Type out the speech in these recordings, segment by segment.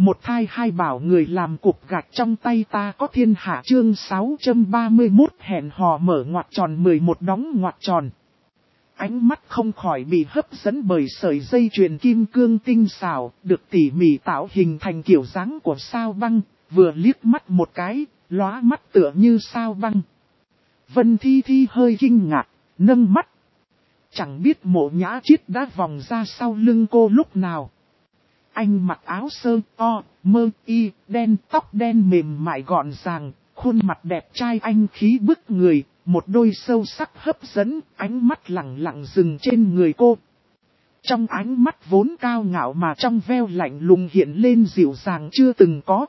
Một thai hai bảo người làm cục gạch trong tay ta có thiên hạ chương 631 hẹn hò mở ngoặc tròn 11 đóng ngoặc tròn. Ánh mắt không khỏi bị hấp dẫn bởi sợi dây chuyền kim cương tinh xảo, được tỉ mỉ tạo hình thành kiểu dáng của sao băng, vừa liếc mắt một cái, lóa mắt tựa như sao băng. Vân Thi Thi hơi kinh ngạc, nâng mắt. Chẳng biết Mộ Nhã Chiết đã vòng ra sau lưng cô lúc nào. Anh mặc áo sơ o, mơ y, đen, tóc đen mềm mại gọn gàng, khuôn mặt đẹp trai anh khí bức người, một đôi sâu sắc hấp dẫn, ánh mắt lẳng lặng dừng trên người cô. Trong ánh mắt vốn cao ngạo mà trong veo lạnh lùng hiện lên dịu dàng chưa từng có.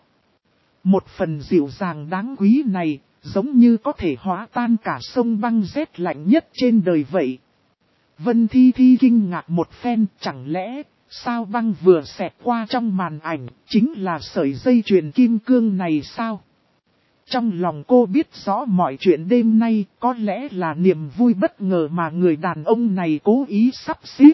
Một phần dịu dàng đáng quý này, giống như có thể hóa tan cả sông băng rét lạnh nhất trên đời vậy. Vân Thi Thi kinh ngạc một phen, chẳng lẽ sao băng vừa xẹt qua trong màn ảnh, chính là sợi dây chuyền kim cương này sao? Trong lòng cô biết rõ mọi chuyện đêm nay có lẽ là niềm vui bất ngờ mà người đàn ông này cố ý sắp xếp.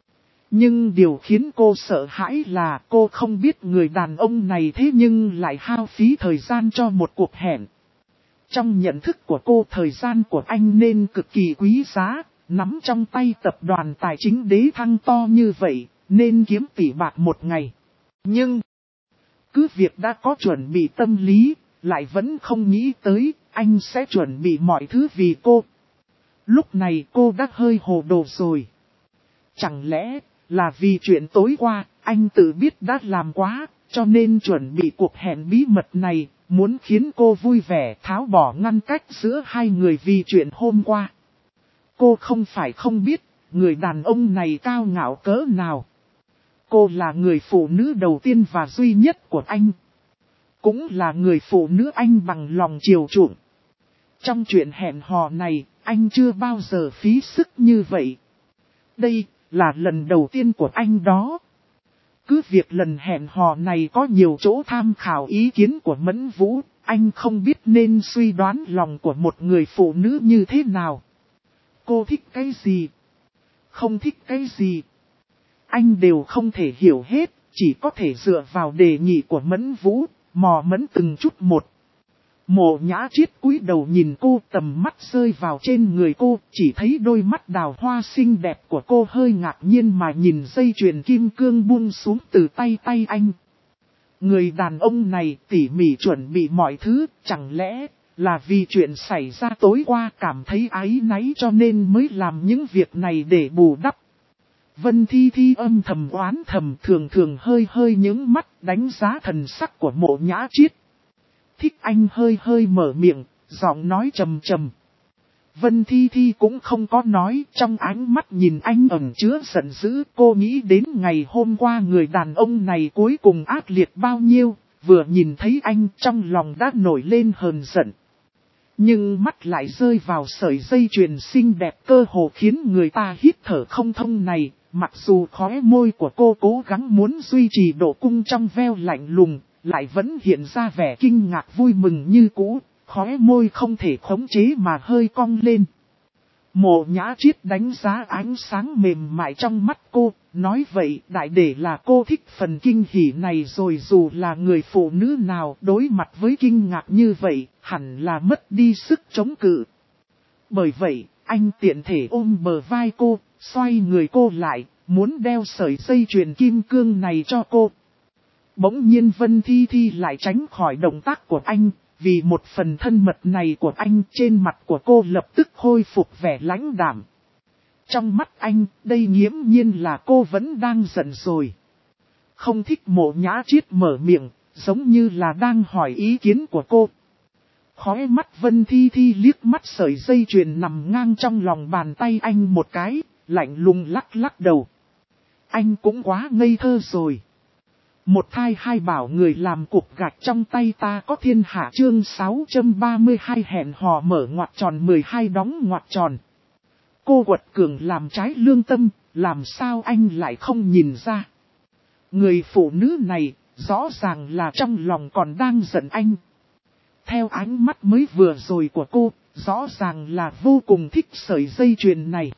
Nhưng điều khiến cô sợ hãi là cô không biết người đàn ông này thế nhưng lại hao phí thời gian cho một cuộc hẹn. Trong nhận thức của cô thời gian của anh nên cực kỳ quý giá, nắm trong tay tập đoàn tài chính đế thăng to như vậy, nên kiếm tỷ bạc một ngày. Nhưng, cứ việc đã có chuẩn bị tâm lý, lại vẫn không nghĩ tới, anh sẽ chuẩn bị mọi thứ vì cô. Lúc này cô đã hơi hồ đồ rồi. Chẳng lẽ là vì chuyện tối qua, anh tự biết đã làm quá, cho nên chuẩn bị cuộc hẹn bí mật này, muốn khiến cô vui vẻ tháo bỏ ngăn cách giữa hai người vì chuyện hôm qua. Cô không phải không biết, người đàn ông này cao ngạo cỡ nào. Cô là người phụ nữ đầu tiên và duy nhất của anh. Cũng là người phụ nữ anh bằng lòng chiều chuộng. Trong chuyện hẹn hò này, anh chưa bao giờ phí sức như vậy. Đây là lần đầu tiên của anh đó. Cứ việc lần hẹn hò này có nhiều chỗ tham khảo ý kiến của Mẫn Vũ, anh không biết nên suy đoán lòng của một người phụ nữ như thế nào. Cô thích cái gì? Không thích cái gì? Anh đều không thể hiểu hết, chỉ có thể dựa vào đề nghị của Mẫn Vũ, mò mẫn từng chút một. Mộ Nhã Chiết cúi đầu nhìn cô, tầm mắt rơi vào trên người cô, chỉ thấy đôi mắt đào hoa xinh đẹp của cô hơi ngạc nhiên mà nhìn dây chuyền kim cương buông xuống từ tay anh. Người đàn ông này tỉ mỉ chuẩn bị mọi thứ, chẳng lẽ là vì chuyện xảy ra tối qua cảm thấy áy náy cho nên mới làm những việc này để bù đắp. Vân Thi Thi âm thầm oán thầm, thường hơi nhướng mắt đánh giá thần sắc của Mộ Nhã Chiết. Thích anh hơi mở miệng, giọng nói trầm trầm. Vân Thi Thi cũng không có nói, trong ánh mắt nhìn anh ẩn chứa giận dữ. Cô nghĩ đến ngày hôm qua người đàn ông này cuối cùng ác liệt bao nhiêu, vừa nhìn thấy anh trong lòng đã nổi lên hờn giận. Nhưng mắt lại rơi vào sợi dây chuyền xinh đẹp cơ hồ khiến người ta hít thở không thông này. Mặc dù khóe môi của cô cố gắng muốn duy trì độ cung trong veo lạnh lùng, lại vẫn hiện ra vẻ kinh ngạc vui mừng như cũ, khóe môi không thể khống chế mà hơi cong lên. Mộ Nhã Chiết đánh giá ánh sáng mềm mại trong mắt cô, nói vậy đại để là cô thích phần kinh hỉ này rồi, dù là người phụ nữ nào đối mặt với kinh ngạc như vậy, hẳn là mất đi sức chống cự. Bởi vậy, anh tiện thể ôm bờ vai cô, xoay người cô lại, muốn đeo sợi dây chuyền kim cương này cho cô. Bỗng nhiên Vân Thi Thi lại tránh khỏi động tác của anh, vì một phần thân mật này của anh trên mặt của cô lập tức khôi phục vẻ lãnh đạm. Trong mắt anh, đây nghiễm nhiên là cô vẫn đang giận rồi. Không thích Mộ Nhã Chiết mở miệng, giống như là đang hỏi ý kiến của cô. Khóe mắt Vân Thi Thi liếc mắt sợi dây chuyền nằm ngang trong lòng bàn tay anh một cái, lạnh lùng lắc đầu. Anh cũng quá ngây thơ rồi. Một thai hai bảo người làm cục gạch trong tay ta có thiên hạ chương 632 hẹn hò mở ngoặc tròn 12 đóng ngoặc tròn. Cô quật cường làm trái lương tâm, làm sao anh lại không nhìn ra. Người phụ nữ này, rõ ràng là trong lòng còn đang giận anh. Theo ánh mắt mới vừa rồi của cô, rõ ràng là vô cùng thích sợi dây chuyền này.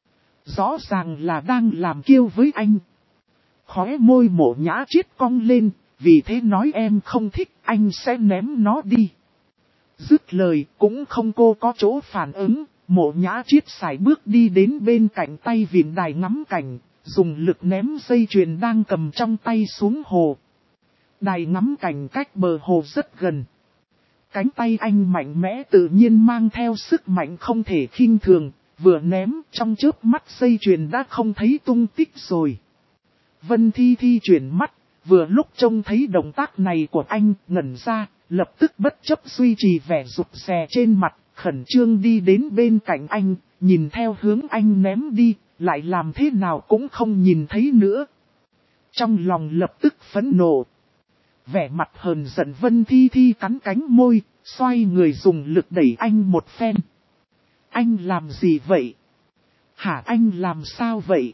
Rõ ràng là đang làm kiêu với anh. Khóe môi Mộ Nhã Chiết cong lên, vì thế nói em không thích, anh sẽ ném nó đi. Dứt lời, cũng không cô có chỗ phản ứng, Mộ Nhã Chiết sải bước đi đến bên cạnh tay vịn đài ngắm cảnh, dùng lực ném dây chuyền đang cầm trong tay xuống hồ. Đài ngắm cảnh cách bờ hồ rất gần. Cánh tay anh mạnh mẽ tự nhiên mang theo sức mạnh không thể khinh thường, vừa ném trong chớp mắt dây chuyền đã không thấy tung tích rồi. Vân Thi Thi chuyển mắt, vừa lúc trông thấy động tác này của anh, ngẩn ra, lập tức bất chấp duy trì vẻ rụt rè trên mặt, khẩn trương đi đến bên cạnh anh, nhìn theo hướng anh ném đi, lại làm thế nào cũng không nhìn thấy nữa. Trong lòng lập tức phẫn nộ. Vẻ mặt hờn giận Vân Thi Thi cắn cánh môi, xoay người dùng lực đẩy anh một phen. Anh làm gì vậy? Hả, anh làm sao vậy?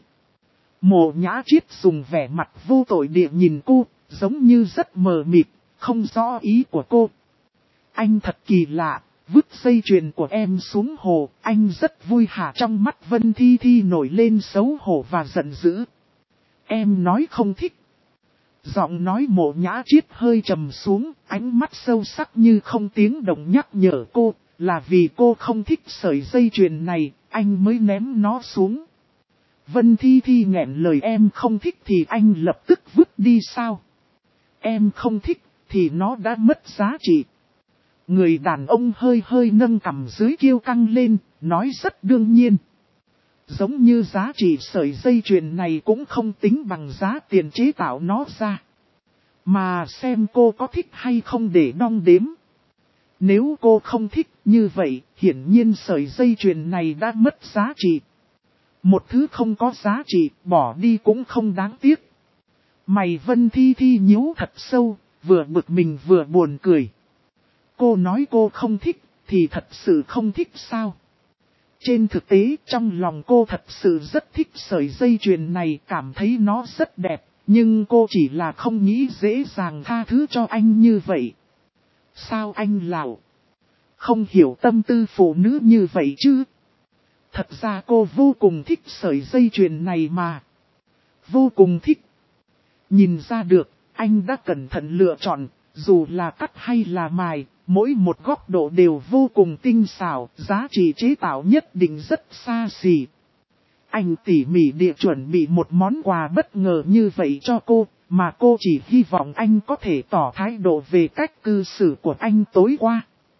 Mộ Nhã Chiết dùng vẻ mặt vô tội địa nhìn cô, giống như rất mờ mịt, không rõ ý của cô. Anh thật kỳ lạ, vứt dây chuyền của em xuống hồ, anh rất vui hả? Trong mắt Vân Thi Thi nổi lên xấu hổ và giận dữ. Em nói không thích. Giọng nói Mộ Nhã Chiết hơi trầm xuống, ánh mắt sâu sắc như không tiếng động nhắc nhở cô, là vì cô không thích sợi dây chuyền này, anh mới ném nó xuống. Vân Thi Thi nghẹn lời, em không thích thì anh lập tức vứt đi sao? Em không thích thì nó đã mất giá trị. Người đàn ông hơi hơi nâng cằm dưới kiêu căng lên, nói rất đương nhiên. Giống như giá trị sợi dây chuyền này cũng không tính bằng giá tiền chế tạo nó ra. Mà xem cô có thích hay không để đong đếm. Nếu cô không thích như vậy, hiển nhiên sợi dây chuyền này đã mất giá trị. Một thứ không có giá trị, bỏ đi cũng không đáng tiếc. Mày Vân Thi Thi nhíu thật sâu, vừa bực mình vừa buồn cười. Cô nói cô không thích, thì thật sự không thích sao? Trên thực tế, trong lòng cô thật sự rất thích sợi dây chuyền này, cảm thấy nó rất đẹp, nhưng cô chỉ là không nghĩ dễ dàng tha thứ cho anh như vậy. Sao anh lão không hiểu tâm tư phụ nữ như vậy chứ? Thật ra cô vô cùng thích sợi dây chuyền này mà. Vô cùng thích. Nhìn ra được, anh đã cẩn thận lựa chọn, dù là cắt hay là mài, mỗi một góc độ đều vô cùng tinh xảo, giá trị chế tạo nhất định rất xa xỉ. Anh tỉ mỉ địa chuẩn bị một món quà bất ngờ như vậy cho cô, mà cô chỉ hy vọng anh có thể tỏ thái độ về cách cư xử của anh tối qua.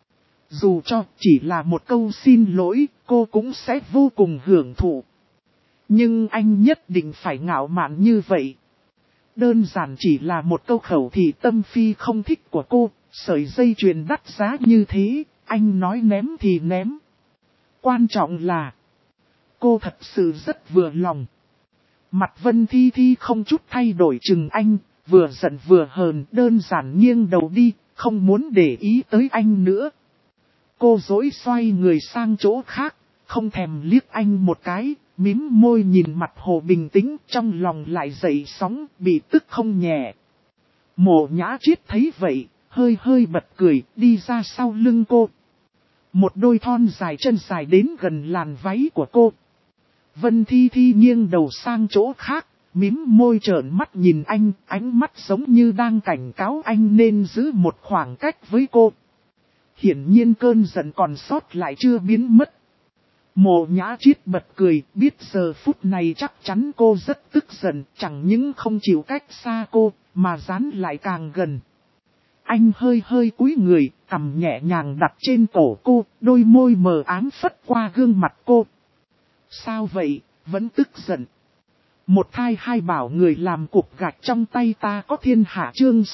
Dù cho chỉ là một câu xin lỗi, cô cũng sẽ vô cùng hưởng thụ. Nhưng anh nhất định phải ngạo mạn như vậy. Đơn giản chỉ là một câu khẩu thị tâm phi không thích của cô, sợi dây chuyền đắt giá như thế, anh nói ném thì ném. Quan trọng là, cô thật sự rất vừa lòng. Mặt Vân Thi Thi không chút thay đổi chừng anh, vừa giận vừa hờn, đơn giản nghiêng đầu đi, không muốn để ý tới anh nữa. Cô dỗi xoay người sang chỗ khác, không thèm liếc anh một cái, mím môi nhìn mặt hồ bình tĩnh, trong lòng lại dậy sóng, bị tức không nhẹ. Mộ Nhã Chiết thấy vậy, hơi hơi bật cười, đi ra sau lưng cô. Một đôi thon dài chân dài đến gần làn váy của cô. Vân Thi Thi nghiêng đầu sang chỗ khác, mím môi trợn mắt nhìn anh, ánh mắt giống như đang cảnh cáo anh nên giữ một khoảng cách với cô. Hiển nhiên cơn giận còn sót lại chưa biến mất. Mộ Nhã Chiết bật cười, biết giờ phút này chắc chắn cô rất tức giận, chẳng những không chịu cách xa cô, mà dán lại càng gần. Anh hơi hơi cúi người, cằm nhẹ nhàng đặt trên cổ cô, đôi môi mờ ám phất qua gương mặt cô. Sao vậy, vẫn tức giận? Một thai hai bảo người làm cục gạch trong tay ta có thiên hạ chương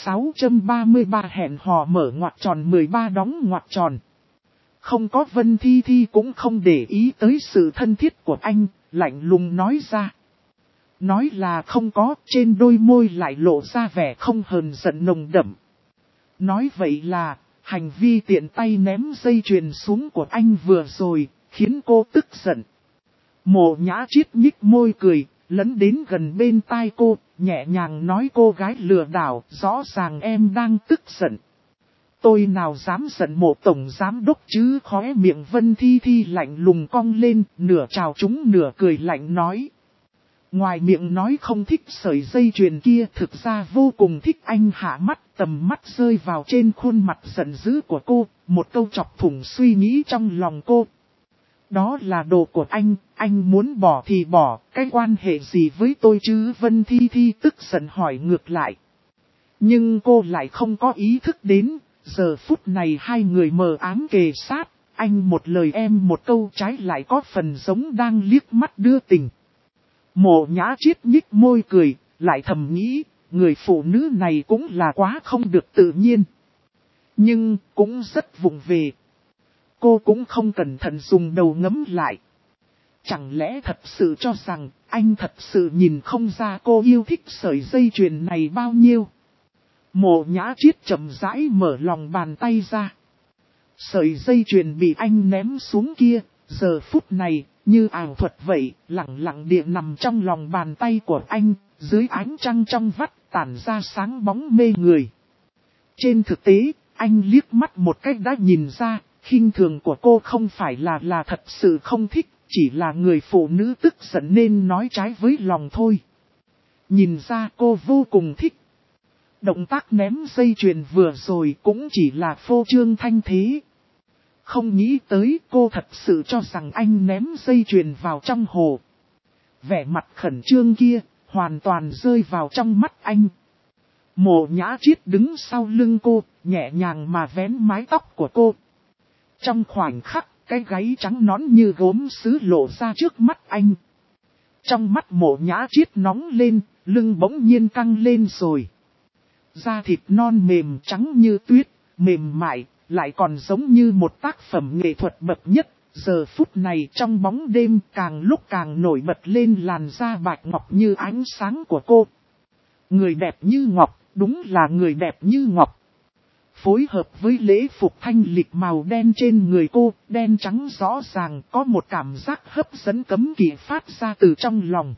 633 hẹn hò mở ngoặc tròn 13 đóng ngoặc tròn. Không có Vân Thi Thi cũng không để ý tới sự thân thiết của anh, lạnh lùng nói ra. Nói là không có, trên đôi môi lại lộ ra vẻ không hờn giận nồng đậm. Nói vậy là, hành vi tiện tay ném dây chuyền xuống của anh vừa rồi, khiến cô tức giận. Mộ Nhã Chiết nhích môi cười, lấn đến gần bên tai cô, nhẹ nhàng nói cô gái lừa đảo, rõ ràng em đang tức giận. Tôi nào dám giận Mộ tổng giám đốc chứ, khóe miệng Vân Thi Thi lạnh lùng cong lên, nửa chào chúng nửa cười lạnh nói. Ngoài miệng nói không thích sợi dây chuyền kia, thực ra vô cùng thích. Anh hạ mắt, tầm mắt rơi vào trên khuôn mặt giận dữ của cô, một câu chọc thủng suy nghĩ trong lòng cô. Đó là đồ của anh muốn bỏ thì bỏ, cái quan hệ gì với tôi chứ? Vân Thi Thi tức giận hỏi ngược lại. Nhưng cô lại không có ý thức đến, giờ phút này hai người mờ ám kề sát, anh một lời em một câu, trái lại có phần giống đang liếc mắt đưa tình. Mộ Nhã Triết nhích môi cười, lại thầm nghĩ, người phụ nữ này cũng là quá không được tự nhiên. Nhưng cũng rất vụng về. Cô cũng không cẩn thận dùng đầu ngấm lại. Chẳng lẽ thật sự cho rằng anh thật sự nhìn không ra cô yêu thích sợi dây chuyền này bao nhiêu? Mộ Nhã Triết chậm rãi mở lòng bàn tay ra. Sợi dây chuyền bị anh ném xuống kia, giờ phút này, như ảo thuật vậy, lặng lặng địa nằm trong lòng bàn tay của anh, dưới ánh trăng trong vắt, tản ra sáng bóng mê người. Trên thực tế, anh liếc mắt một cách đã nhìn ra, khinh thường của cô không phải là thật sự không thích, chỉ là người phụ nữ tức giận nên nói trái với lòng thôi. Nhìn ra cô vô cùng thích. Động tác ném dây chuyền vừa rồi cũng chỉ là phô trương thanh thế. Không nghĩ tới cô thật sự cho rằng anh ném dây chuyền vào trong hồ. Vẻ mặt khẩn trương kia, hoàn toàn rơi vào trong mắt anh. Mộ Nhã Triết đứng sau lưng cô, nhẹ nhàng mà vén mái tóc của cô. Trong khoảnh khắc, cái gáy trắng nõn như gốm sứ lộ ra trước mắt anh. Trong mắt Mộ Nhã Triết nóng lên, lưng bỗng nhiên căng lên rồi. Da thịt non mềm trắng như tuyết, mềm mại, lại còn giống như một tác phẩm nghệ thuật bậc nhất. Giờ phút này trong bóng đêm càng lúc càng nổi bật lên làn da bạch ngọc như ánh sáng của cô. Người đẹp như ngọc, đúng là người đẹp như ngọc. Phối hợp với lễ phục thanh lịch màu đen trên người cô, đen trắng rõ ràng, có một cảm giác hấp dẫn cấm kỵ phát ra từ trong lòng.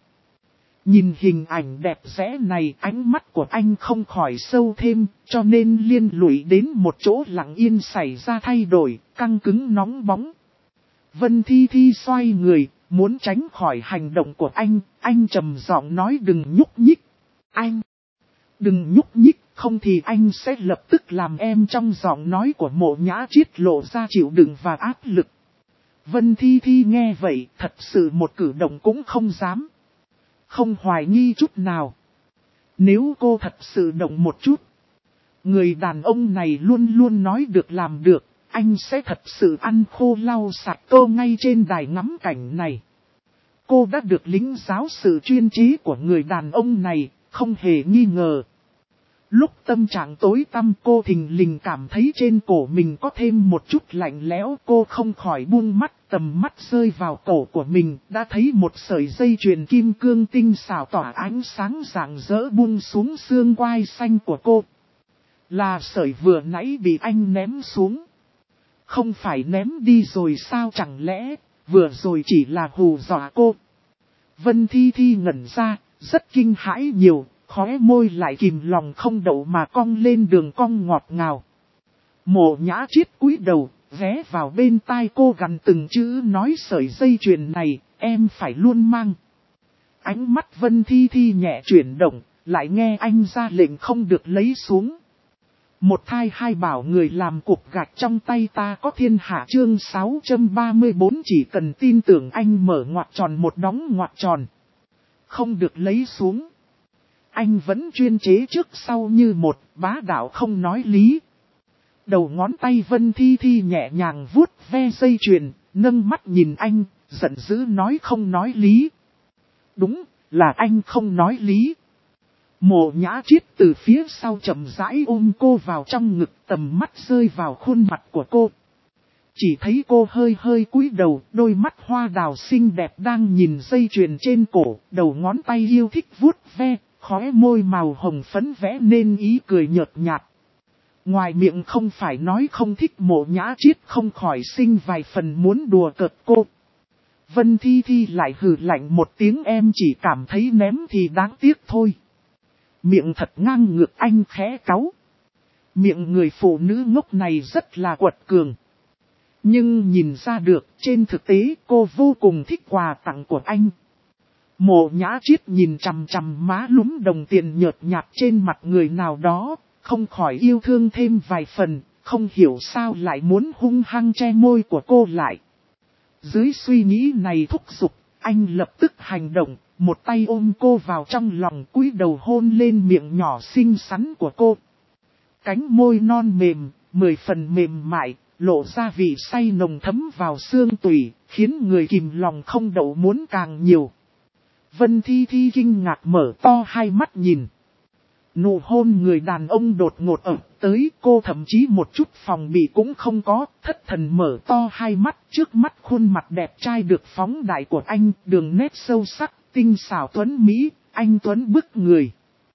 Nhìn hình ảnh đẹp đẽ này, ánh mắt của anh không khỏi sâu thêm, cho nên liên lụy đến một chỗ lặng yên xảy ra thay đổi, căng cứng nóng bóng. Vân Thi Thi xoay người, muốn tránh khỏi hành động của anh trầm giọng nói đừng nhúc nhích. Anh, đừng nhúc nhích, không thì anh sẽ lập tức làm em. Trong giọng nói của Mộ Nhã Triết lộ ra chịu đựng và áp lực. Vân Thi Thi nghe vậy, thật sự một cử động cũng không dám. Không hoài nghi chút nào. Nếu cô thật sự động một chút, người đàn ông này luôn luôn nói được làm được, anh sẽ thật sự ăn khô lau sạch cô ngay trên đài ngắm cảnh này. Cô đã được lính giáo sự chuyên trí của người đàn ông này, không hề nghi ngờ. Lúc tâm trạng tối tăm cô thình lình cảm thấy trên cổ mình có thêm một chút lạnh lẽo. Cô không khỏi buông mắt, tầm mắt rơi vào cổ của mình, đã thấy một sợi dây chuyền kim cương tinh xảo tỏa ánh sáng rạng rỡ buông xuống xương quai xanh của cô. Là sợi vừa nãy bị anh ném xuống. Không phải ném đi rồi sao, chẳng lẽ vừa rồi chỉ là hù dọa cô? Vân Thi Thi ngẩn ra, rất kinh hãi nhiều. Khóe môi lại kìm lòng không đậu mà cong lên đường cong ngọt ngào. Mộ Nhã Triết cúi đầu, ghé vào bên tai cô gằn từng chữ nói sợi dây chuyền này, em phải luôn mang. Ánh mắt Vân Thi Thi nhẹ chuyển động, lại nghe anh ra lệnh không được lấy xuống. Một thai hai bảo người làm cục gạch trong tay ta có thiên hạ. Chương 634 chỉ cần tin tưởng anh mở ngoặc tròn một đóng ngoặc tròn. Không được lấy xuống. Anh vẫn chuyên chế trước sau như một, bá đạo không nói lý. Đầu ngón tay Vân Thi Thi nhẹ nhàng vuốt ve dây chuyền, nâng mắt nhìn anh, giận dữ nói không nói lý. Đúng, là anh không nói lý. Mộ Nhã Triết từ phía sau chậm rãi ôm cô vào trong ngực, tầm mắt rơi vào khuôn mặt của cô. Chỉ thấy cô hơi hơi cúi đầu, đôi mắt hoa đào xinh đẹp đang nhìn dây chuyền trên cổ, đầu ngón tay yêu thích vuốt ve. Khóe môi màu hồng phấn vẽ nên ý cười nhợt nhạt. Ngoài miệng không phải nói không thích. Mộ Nhã Triết không khỏi sinh vài phần muốn đùa cợt cô. Vân Thi Thi lại hừ lạnh một tiếng, em chỉ cảm thấy ném thì đáng tiếc thôi. Miệng thật ngang ngược, anh khẽ cáu. Miệng người phụ nữ ngốc này rất là quật cường. Nhưng nhìn ra được trên thực tế cô vô cùng thích quà tặng của anh. Mộ Nhã Chiết nhìn chằm chằm má lúm đồng tiền nhợt nhạt trên mặt người nào đó, không khỏi yêu thương thêm vài phần, không hiểu sao lại muốn hung hăng che môi của cô lại. Dưới suy nghĩ này thúc giục, anh lập tức hành động, một tay ôm cô vào trong lòng, cúi đầu hôn lên miệng nhỏ xinh xắn của cô. Cánh môi non mềm, 10 phần mềm mại, lộ ra vị say nồng thấm vào xương tủy, khiến người kìm lòng không đậu muốn càng nhiều. Vân Thi Thi kinh ngạc mở to hai mắt nhìn. Nụ hôn người đàn ông đột ngột ập tới, cô thậm chí một chút phòng bị cũng không có, thất thần mở to hai mắt, trước mắt khuôn mặt đẹp trai được phóng đại của anh, đường nét sâu sắc, tinh xảo tuấn mỹ, anh tuấn bức người.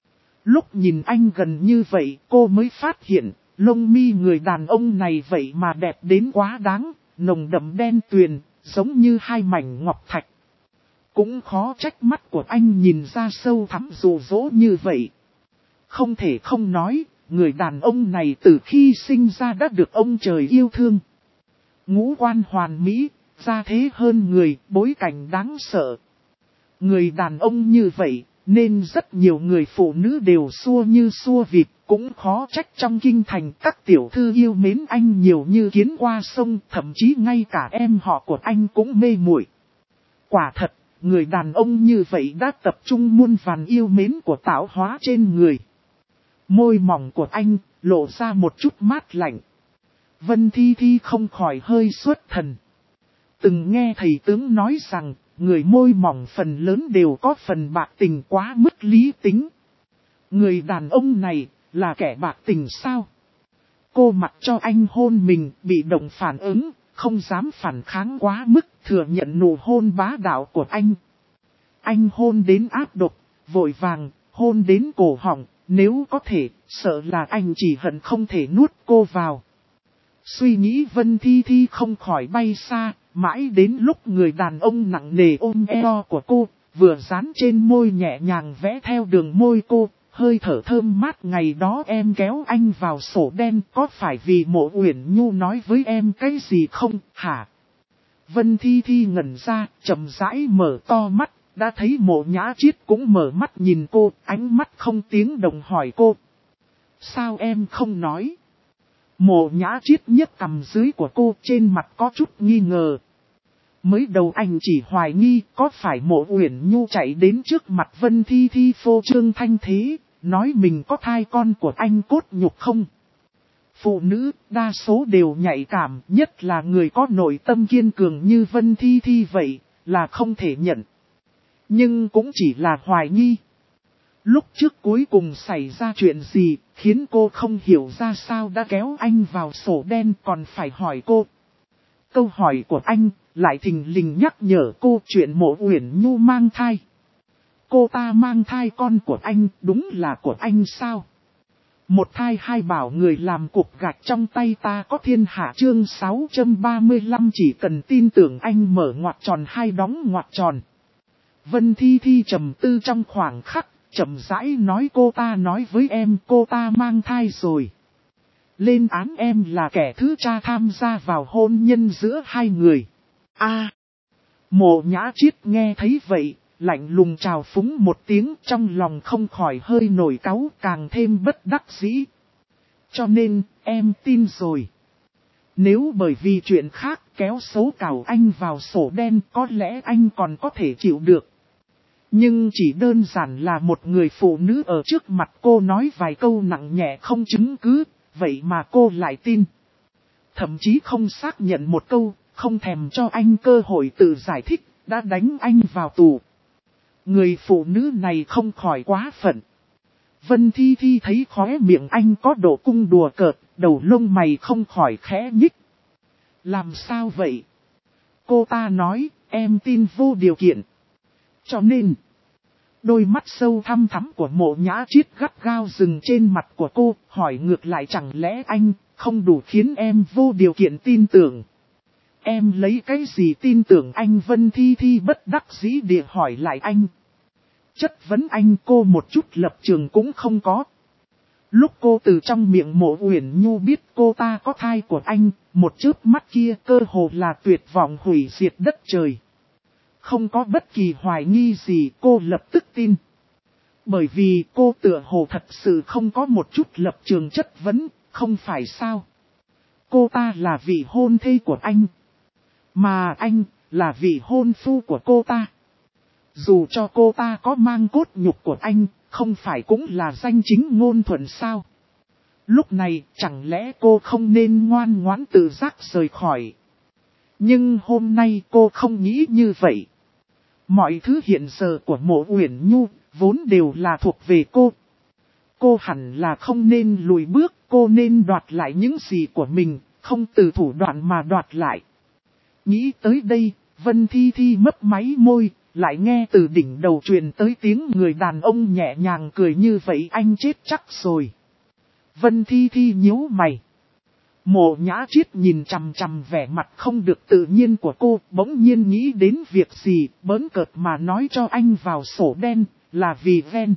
Lúc nhìn anh gần như vậy, cô mới phát hiện, lông mi người đàn ông này vậy mà đẹp đến quá đáng, nồng đậm đen tuyền, giống như hai mảnh ngọc thạch. Cũng khó trách mắt của anh nhìn ra sâu thẳm rụ rỗ như vậy. Không thể không nói, người đàn ông này từ khi sinh ra đã được ông trời yêu thương. Ngũ quan hoàn mỹ, gia thế hơn người, bối cảnh đáng sợ. Người đàn ông như vậy, nên rất nhiều người phụ nữ đều xua như xua vịt, cũng khó trách trong kinh thành các tiểu thư yêu mến anh nhiều như kiến qua sông, thậm chí ngay cả em họ của anh cũng mê muội. Quả thật, người đàn ông như vậy đã tập trung muôn vàn yêu mến của tạo hóa trên người. Môi mỏng của anh, lộ ra một chút mát lạnh. Vân Thi Thi không khỏi hơi xuất thần. Từng nghe thầy tướng nói rằng, người môi mỏng phần lớn đều có phần bạc tình quá mức lý tính. Người đàn ông này, là kẻ bạc tình sao? Cô mặc cho anh hôn mình, bị động phản ứng, không dám phản kháng quá mức, thừa nhận nụ hôn bá đạo của anh. Anh hôn đến áp độc, vội vàng, hôn đến cổ họng, nếu có thể, sợ là anh chỉ hận không thể nuốt cô vào. Suy nghĩ Vân Thi Thi không khỏi bay xa, mãi đến lúc người đàn ông nặng nề ôm eo của cô, vừa dán trên môi nhẹ nhàng vẽ theo đường môi cô, hơi thở thơm mát ngày đó em kéo anh vào sổ đen, có phải vì Mộ Uyển Nhu nói với em cái gì không, hả? Vân Thi Thi ngẩn ra, chậm rãi mở to mắt, đã thấy Mộ Nhã Chiết cũng mở mắt nhìn cô, ánh mắt không tiếng động hỏi cô. Sao em không nói? Mộ Nhã Chiết nhấc cằm dưới của cô, trên mặt có chút nghi ngờ. Mới đầu anh chỉ hoài nghi có phải Mộ Uyển Nhu chạy đến trước mặt Vân Thi Thi phô trương thanh thế, nói mình có thai con của anh cốt nhục không? Phụ nữ đa số đều nhạy cảm, nhất là người có nội tâm kiên cường như Vân Thi Thi vậy, là không thể nhận. Nhưng cũng chỉ là hoài nghi. Lúc trước cuối cùng xảy ra chuyện gì, khiến cô không hiểu ra sao đã kéo anh vào sổ đen còn phải hỏi cô. Câu hỏi của anh, lại thình lình nhắc nhở cô chuyện Mộ Uyển Nhu mang thai. Cô ta mang thai con của anh, đúng là của anh sao? Một thai hai bảo người làm cục gạch trong tay ta có thiên hạ chương 635 chỉ cần tin tưởng anh mở ngoặc tròn hai đóng ngoặc tròn. Vân Thi Thi trầm tư trong khoảng khắc, chậm rãi nói cô ta nói với em cô ta mang thai rồi. Lên án em là kẻ thứ cha tham gia vào hôn nhân giữa hai người. Mộ Nhã Chiết nghe thấy vậy, lạnh lùng chào phúng một tiếng trong lòng không khỏi hơi nổi cáu càng thêm bất đắc dĩ. Cho nên, em tin rồi. Nếu bởi vì chuyện khác kéo xấu cào anh vào sổ đen có lẽ anh còn có thể chịu được. Nhưng chỉ đơn giản là một người phụ nữ ở trước mặt cô nói vài câu nặng nhẹ không chứng cứ, vậy mà cô lại tin. Thậm chí không xác nhận một câu, không thèm cho anh cơ hội tự giải thích, đã đánh anh vào tù. Người phụ nữ này không khỏi quá phận. Vân Thi Thi thấy khóe miệng anh có độ cung đùa cợt, đầu lông mày không khỏi khẽ nhích. Làm sao vậy? Cô ta nói, em tin vô điều kiện. Cho nên, đôi mắt sâu thăm thắm của Mộ Nhã Chiết gắt gao dừng trên mặt của cô, hỏi ngược lại chẳng lẽ anh không đủ khiến em vô điều kiện tin tưởng. Em lấy cái gì tin tưởng anh? Vân Thi Thi bất đắc dĩ địa hỏi lại anh. Chất vấn anh cô một chút lập trường cũng không có. Lúc cô từ trong miệng Mộ Uyển Nhu biết cô ta có thai của anh, một chớp mắt kia cơ hồ là tuyệt vọng hủy diệt đất trời. Không có bất kỳ hoài nghi gì, cô lập tức tin. Bởi vì cô tựa hồ thật sự không có một chút lập trường chất vấn, không phải sao. Cô ta là vị hôn thê của anh. Mà anh là vị hôn phu của cô ta. Dù cho cô ta có mang cốt nhục của anh, không phải cũng là danh chính ngôn thuận sao. Lúc này chẳng lẽ cô không nên ngoan ngoãn tự giác rời khỏi. Nhưng hôm nay cô không nghĩ như vậy. Mọi thứ hiện giờ của Mộ Uyển Nhu vốn đều là thuộc về cô. Cô hẳn là không nên lùi bước, cô nên đoạt lại những gì của mình, không từ thủ đoạn mà đoạt lại. Nghĩ tới đây, Vân Thi Thi mấp máy môi, lại nghe từ đỉnh đầu truyền tới tiếng người đàn ông nhẹ nhàng cười như vậy, anh chết chắc rồi. Vân Thi Thi nhíu mày. Mộ Nhã Triết nhìn chằm chằm vẻ mặt không được tự nhiên của cô, bỗng nhiên nghĩ đến việc gì, bỡn cợt mà nói cho anh vào sổ đen, là vì ghen.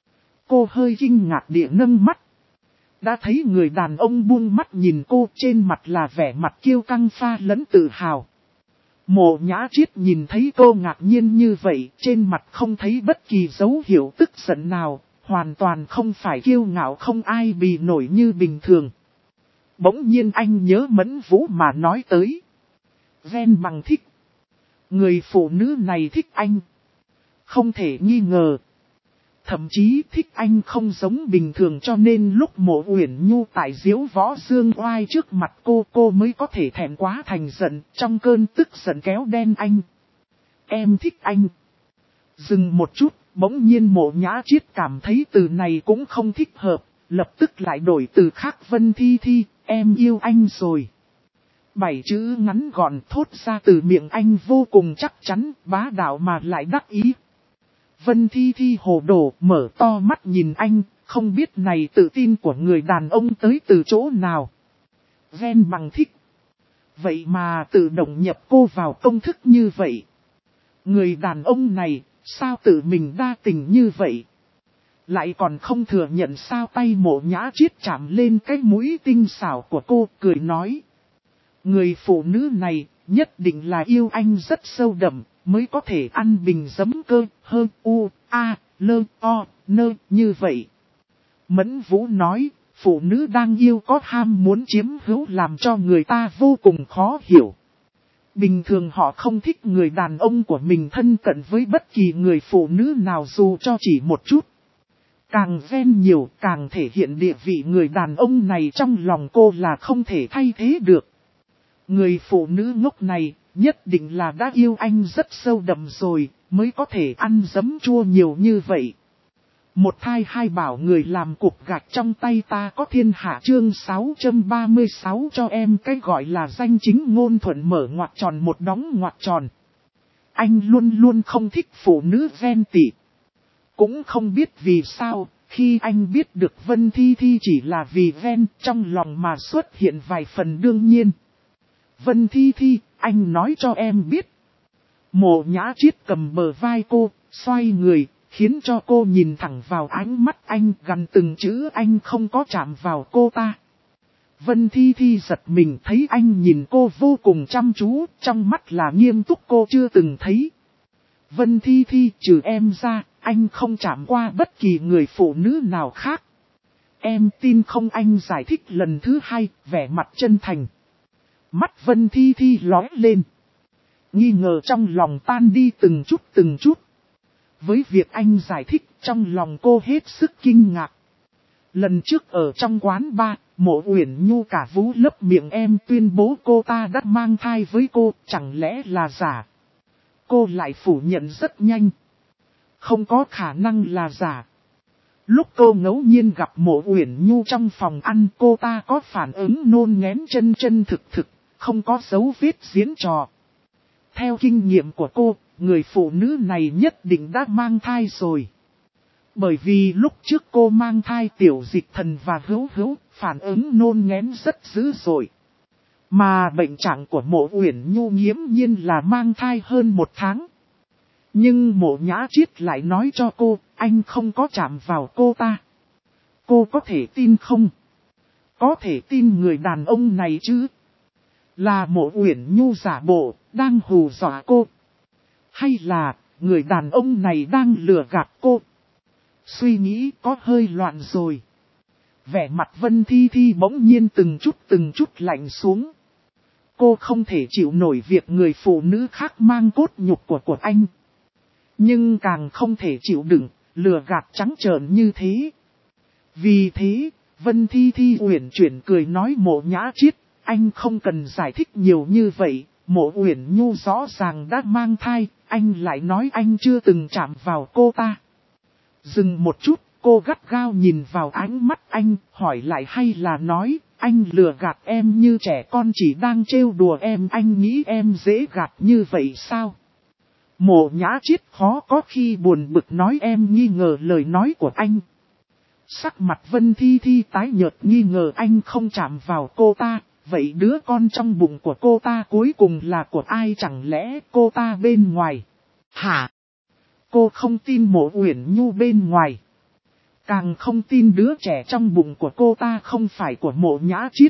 Cô hơi kinh ngạc địa nâng mắt. Đã thấy người đàn ông buông mắt nhìn cô, trên mặt là vẻ mặt kiêu căng pha lẫn tự hào. Mộ Nhã Triết nhìn thấy cô ngạc nhiên như vậy, trên mặt không thấy bất kỳ dấu hiệu tức giận nào, hoàn toàn không phải kiêu ngạo không ai bì nổi như bình thường. Bỗng nhiên anh nhớ Mẫn Vũ mà nói tới. Ghen bằng thích. Người phụ nữ này thích anh. Không thể nghi ngờ. Thậm chí thích anh không giống bình thường, cho nên lúc Mộ Uyển Nhu tại diễu võ dương oai trước mặt cô mới có thể thẹn quá thành giận, trong cơn tức giận kéo đen anh. Em thích anh. Dừng một chút, bỗng nhiên Mộ Nhã Triết cảm thấy từ này cũng không thích hợp, lập tức lại đổi từ khác. Vân Thi Thi, em yêu anh rồi. 7 chữ ngắn gọn thốt ra từ miệng anh vô cùng chắc chắn, bá đạo mà lại đắc ý. Vân Thi Thi hồ đồ mở to mắt nhìn anh, không biết này tự tin của người đàn ông tới từ chỗ nào. Ghen bằng thích. Vậy mà tự động nhập cô vào công thức như vậy. Người đàn ông này, sao tự mình đa tình như vậy? Lại còn không thừa nhận sao? Tay Mộ Nhã Triết chạm lên cái mũi tinh xảo của cô, cười nói. Người phụ nữ này, nhất định là yêu anh rất sâu đậm, mới có thể ăn bình giấm cơ, hơn u, a, lơ, o, nơ, như vậy. Mẫn Vũ nói, phụ nữ đang yêu có ham muốn chiếm hữu làm cho người ta vô cùng khó hiểu. Bình thường họ không thích người đàn ông của mình thân cận với bất kỳ người phụ nữ nào dù cho chỉ một chút. Càng ghen nhiều càng thể hiện địa vị người đàn ông này trong lòng cô là không thể thay thế được. Người phụ nữ ngốc này nhất định là đã yêu anh rất sâu đậm rồi mới có thể ăn giấm chua nhiều như vậy. Một thai hai bảo người làm cục gạch trong tay ta có thiên hạ chương 636 cho em cái gọi là danh chính ngôn thuận mở ngoặc tròn một đóng ngoặc tròn. Anh luôn luôn không thích phụ nữ ghen tị. Cũng không biết vì sao, khi anh biết được Vân Thi Thi chỉ là vì ghen trong lòng mà xuất hiện vài phần đương nhiên. Vân Thi Thi, anh nói cho em biết. Mộ Nhã Triết cầm bờ vai cô, xoay người, khiến cho cô nhìn thẳng vào ánh mắt anh, gần từng chữ anh không có chạm vào cô ta. Vân Thi Thi giật mình thấy anh nhìn cô vô cùng chăm chú, trong mắt là nghiêm túc cô chưa từng thấy. Vân Thi Thi, trừ em ra, anh không chạm qua bất kỳ người phụ nữ nào khác. Em tin không? Anh giải thích lần thứ hai, vẻ mặt chân thành. Mắt Vân Thi Thi lóe lên. Nghi ngờ trong lòng tan đi từng chút từng chút. Với việc anh giải thích, trong lòng cô hết sức kinh ngạc. Lần trước ở trong quán bar, Mộ Uyển Nhu cả vú lấp miệng em tuyên bố cô ta đã mang thai với cô, chẳng lẽ là giả? Cô lại phủ nhận rất nhanh. Không có khả năng là giả. Lúc cô ngẫu nhiên gặp Mộ Uyển Nhu trong phòng ăn, cô ta có phản ứng nôn ngén chân chân thực thực, không có dấu vết diễn trò. Theo kinh nghiệm của cô, người phụ nữ này nhất định đã mang thai rồi. Bởi vì lúc trước cô mang thai Tiểu Dịch Thần và Hữu Hữu, phản ứng nôn ngén rất dữ dội. Mà bệnh trạng của Mộ Uyển Nhu nghiễm nhiên là mang thai hơn 1 tháng. Nhưng Mộ Nhã Triết lại nói cho cô, anh không có chạm vào cô ta. Cô có thể tin không? Có thể tin người đàn ông này chứ? Là Mộ Uyển Nhu giả bộ, đang hù dọa cô. Hay là, người đàn ông này đang lừa gạt cô? Suy nghĩ có hơi loạn rồi. Vẻ mặt Vân Thi Thi bỗng nhiên từng chút lạnh xuống. Cô không thể chịu nổi việc người phụ nữ khác mang cốt nhục của anh. Nhưng càng không thể chịu đựng, lừa gạt trắng trợn như thế. Vì thế, Vân Thi Thi uyển chuyển cười nói Mộ Nhã Chiết, anh không cần giải thích nhiều như vậy. Mộ Uyển Nhu rõ ràng đã mang thai, anh lại nói anh chưa từng chạm vào cô ta. Dừng một chút, cô gắt gao nhìn vào ánh mắt anh, hỏi lại hay là nói, anh lừa gạt em như trẻ con chỉ đang trêu đùa em, anh nghĩ em dễ gạt như vậy sao? Mộ Nhã Chiết khó có khi buồn bực nói em nghi ngờ lời nói của anh. Sắc mặt Vân Thi Thi tái nhợt nghi ngờ anh không chạm vào cô ta, vậy đứa con trong bụng của cô ta cuối cùng là của ai, chẳng lẽ cô ta bên ngoài? Hả? Cô không tin Mộ Uyển Nhu bên ngoài. Càng không tin đứa trẻ trong bụng của cô ta không phải của Mộ Nhã Chiết.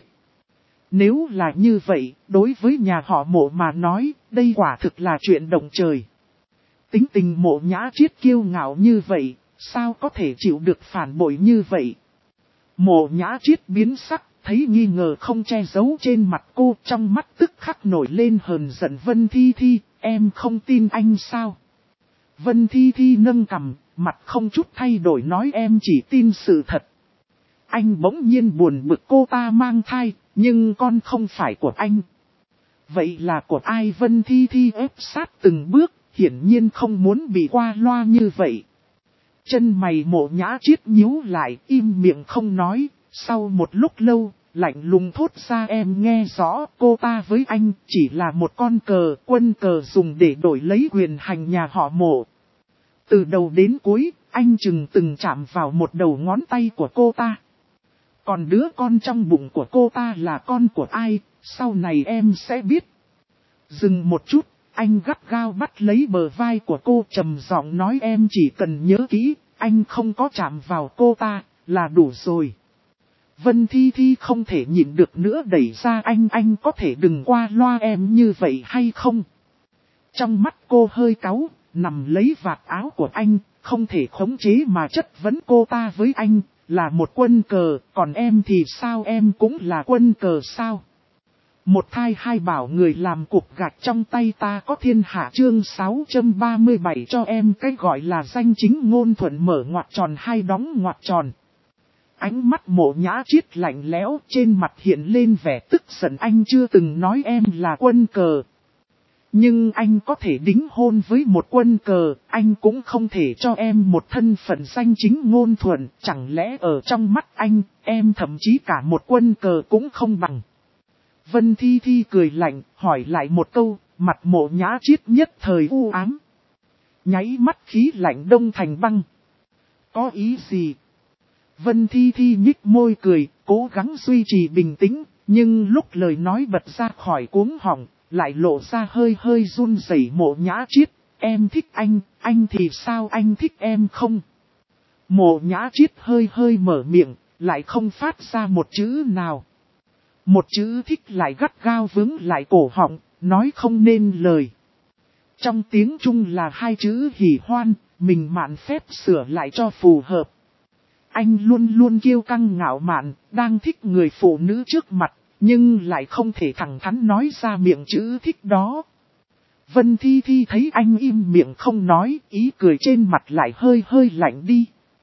Nếu là như vậy, đối với nhà họ Mộ mà nói, đây quả thực là chuyện động trời. Tính tình Mộ Nhã Chiết kiêu ngạo như vậy, sao có thể chịu được phản bội như vậy? Mộ Nhã Chiết biến sắc, thấy nghi ngờ không che giấu trên mặt cô, trong mắt tức khắc nổi lên hờn giận. Vân Thi Thi, em không tin anh sao? Vân Thi Thi nâng cằm, mặt không chút thay đổi nói em chỉ tin sự thật. Anh bỗng nhiên buồn bực cô ta mang thai, nhưng con không phải của anh. Vậy là của ai? Vân Thi Thi ép sát từng bước, hiển nhiên không muốn bị qua loa như vậy. Chân mày Mộ Nhã Chiết nhíu lại, im miệng không nói, sau một lúc lâu, lạnh lùng thốt ra em nghe rõ, cô ta với anh chỉ là một con cờ, quân cờ dùng để đổi lấy quyền hành nhà họ Mộ. Từ đầu đến cuối, anh chừng từng chạm vào một đầu ngón tay của cô ta. Còn đứa con trong bụng của cô ta là con của ai, sau này em sẽ biết. Dừng một chút, anh gắt gao bắt lấy bờ vai của cô trầm giọng nói em chỉ cần nhớ kỹ, anh không có chạm vào cô ta, là đủ rồi. Vân Thi Thi không thể nhịn được nữa đẩy ra anh có thể đừng qua loa em như vậy hay không? Trong mắt cô hơi cáu, nằm lấy vạt áo của anh, không thể khống chế mà chất vấn cô ta với anh, là một quân cờ, còn em thì sao, em cũng là quân cờ sao? Một thai hai bảo người làm cục gạch trong tay ta có thiên hạ. Chương 637 cho em cái gọi là danh chính ngôn thuận mở ngoặc tròn hai đóng ngoặc tròn. Ánh mắt Mộ Nhã Chiết lạnh lẽo, trên mặt hiện lên vẻ tức giận. Anh chưa từng nói em là quân cờ. Nhưng anh có thể đính hôn với một quân cờ, anh cũng không thể cho em một thân phận danh chính ngôn thuận. Chẳng lẽ ở trong mắt anh, em thậm chí cả một quân cờ cũng không bằng. Vân Thi Thi cười lạnh, hỏi lại một câu, mặt Mộ Nhã Chiết nhất thời u ám. Nháy mắt khí lạnh đông thành băng. Có ý gì? Vân Thi Thi nhích môi cười, cố gắng duy trì bình tĩnh, nhưng lúc lời nói bật ra khỏi cuống họng, lại lộ ra hơi run rẩy. Mộ Nhã Chiết, em thích anh thì sao, anh thích em không? Mộ Nhã Chiết hơi mở miệng, lại không phát ra một chữ nào. Một chữ thích lại gắt gao vướng lại cổ họng, nói không nên lời. Trong tiếng Trung là hai chữ hỉ hoan, mình mạn phép sửa lại cho phù hợp. Anh luôn luôn kiêu căng ngạo mạn, đang thích người phụ nữ trước mặt, nhưng lại không thể thẳng thắn nói ra miệng chữ thích đó. Vân Thi Thi thấy anh im miệng không nói, ý cười trên mặt lại hơi lạnh đi.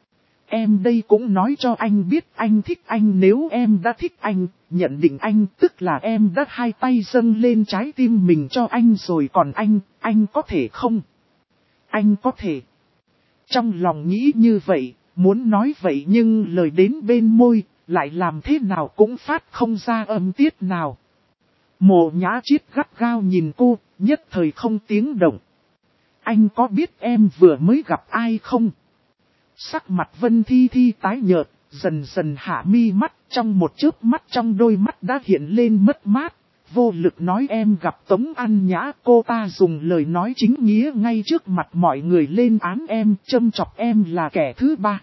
Em đây cũng nói cho anh biết anh thích anh, nếu em đã thích anh, nhận định anh tức là em đã hai tay dâng lên trái tim mình cho anh rồi, còn anh có thể không? Anh có thể. Trong lòng nghĩ như vậy, muốn nói vậy nhưng lời đến bên môi, lại làm thế nào cũng phát không ra âm tiết nào. Mộ Nhã Chiết gắt gao nhìn cô, nhất thời không tiếng động. Anh có biết em vừa mới gặp ai không? Sắc mặt Vân Thi Thi tái nhợt, dần dần hạ mi mắt, trong một chớp mắt trong đôi mắt đã hiện lên mất mát, vô lực nói em gặp Tống An Nhã. Cô ta dùng lời nói chính nghĩa ngay trước mặt mọi người lên án em, châm chọc em là kẻ thứ ba.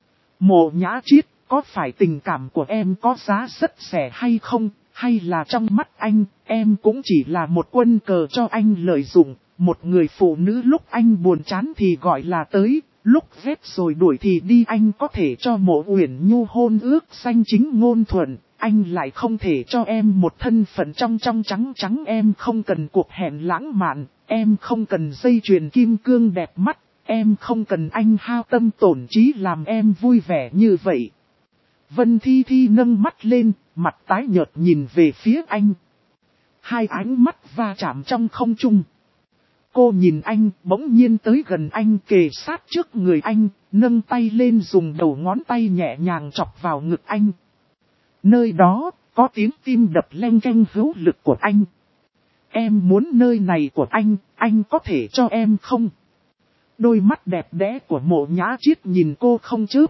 Mộ Nhã Chiết, có phải tình cảm của em có giá rất rẻ hay không, hay là trong mắt anh, em cũng chỉ là một quân cờ cho anh lợi dụng, một người phụ nữ lúc anh buồn chán thì gọi là tới, lúc ghét rồi đuổi thì đi. Anh có thể cho Mộ Uyển Nhu hôn ước danh chính ngôn thuận, anh lại không thể cho em một thân phận trong trong trắng trắng. Em không cần cuộc hẹn lãng mạn, em không cần dây chuyền kim cương đẹp mắt, em không cần anh hao tâm tổn trí làm em vui vẻ như vậy. Vân Thi Thi nâng mắt lên, mặt tái nhợt nhìn về phía anh. Hai ánh mắt va chạm trong không trung. Cô nhìn anh, bỗng nhiên tới gần anh, kề sát trước người anh, nâng tay lên dùng đầu ngón tay nhẹ nhàng chọc vào ngực anh. Nơi đó, có tiếng tim đập leng keng hữu lực của anh. Em muốn nơi này của anh có thể cho em không? Đôi mắt đẹp đẽ của Mộ Nhã Chiết nhìn cô không chớp.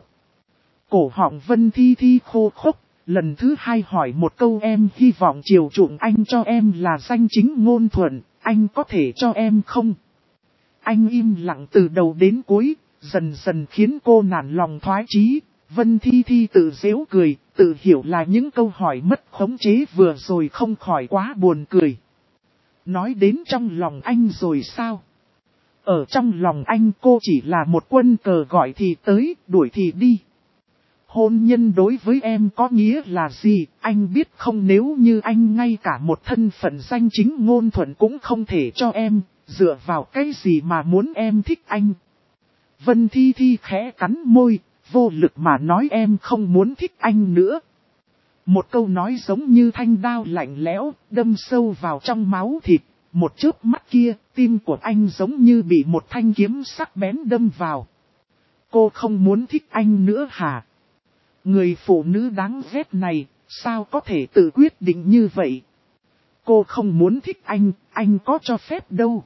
Cổ họng Vân Thi Thi khô khốc, lần thứ hai hỏi một câu. Em hy vọng chiều chuộng anh cho em là danh chính ngôn thuận, anh có thể cho em không? Anh im lặng từ đầu đến cuối, dần dần khiến cô nản lòng thoái chí. Vân Thi Thi tự giễu cười, tự hiểu là những câu hỏi mất khống chế vừa rồi không khỏi quá buồn cười. Nói đến trong lòng anh rồi sao? Ở trong lòng anh cô chỉ là một quân cờ, gọi thì tới, đuổi thì đi. Hôn nhân đối với em có nghĩa là gì, anh biết không? Nếu như anh ngay cả một thân phận danh chính ngôn thuận cũng không thể cho em, dựa vào cái gì mà muốn em thích anh? Vân Thi Thi khẽ cắn môi, vô lực mà nói em không muốn thích anh nữa. Một câu nói giống như thanh đao lạnh lẽo, đâm sâu vào trong máu thịt. Một chớp mắt kia, tim của anh giống như bị một thanh kiếm sắc bén đâm vào. Cô không muốn thích anh nữa hả? Người phụ nữ đáng ghét này, sao có thể tự quyết định như vậy? Cô không muốn thích anh có cho phép đâu.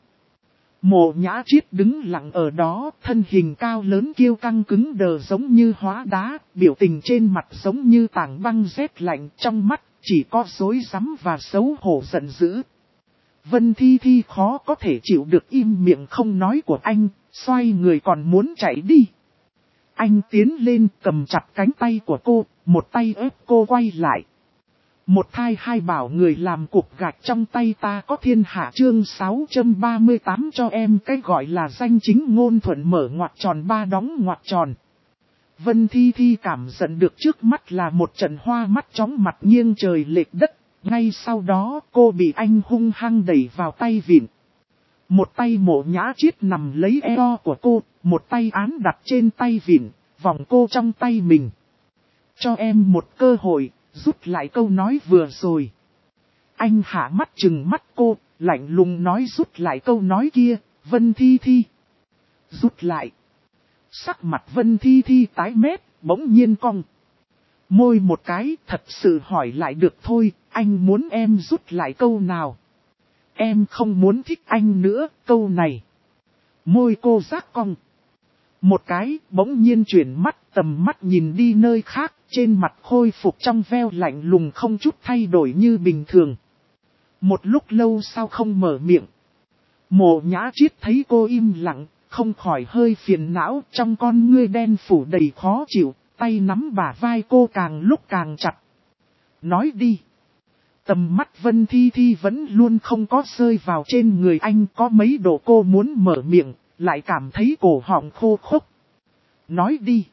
Mộ Nhã Chiết đứng lặng ở đó, thân hình cao lớn kiêu căng cứng đờ giống như hóa đá, biểu tình trên mặt giống như tảng băng rét lạnh, trong mắt chỉ có rối rắm và xấu hổ giận dữ. Vân Thi Thi khó có thể chịu được im miệng không nói của anh, xoay người còn muốn chạy đi. Anh tiến lên cầm chặt cánh tay của cô, một tay ép cô quay lại. Một thai hai bảo người làm cục gạch trong tay ta có thiên hạ. Chương 638 cho em cái gọi là danh chính ngôn thuận mở ngoặc tròn ba đóng ngoặc tròn. Vân Thi Thi cảm nhận được trước mắt là một trận hoa mắt chóng mặt nghiêng trời lệch đất. Ngay sau đó cô bị anh hung hăng đẩy vào tay vịn. Một tay Mộ Nhã Chiết nằm lấy eo của cô, một tay án đặt trên tay vịn, vòng cô trong tay mình. Cho em một cơ hội, rút lại câu nói vừa rồi. Anh hạ mắt trừng mắt cô, lạnh lùng nói rút lại câu nói kia, Vân Thi Thi. Rút lại. Sắc mặt Vân Thi Thi tái mét, bỗng nhiên cong. Môi một cái, thật sự hỏi lại được thôi, anh muốn em rút lại câu nào? Em không muốn thích anh nữa, câu này. Môi cô rác cong. Một cái, bỗng nhiên chuyển mắt, tầm mắt nhìn đi nơi khác, trên mặt khôi phục trong veo lạnh lùng không chút thay đổi như bình thường. Một lúc lâu sau không mở miệng. Mộ Nhã Chiết thấy cô im lặng, không khỏi hơi phiền não, trong con ngươi đen phủ đầy khó chịu, tay nắm bả vai cô càng lúc càng chặt. Nói đi. Tầm mắt Vân Thi Thi vẫn luôn không có rơi vào trên người anh, có mấy độ cô muốn mở miệng, lại cảm thấy cổ họng khô khốc. Nói đi.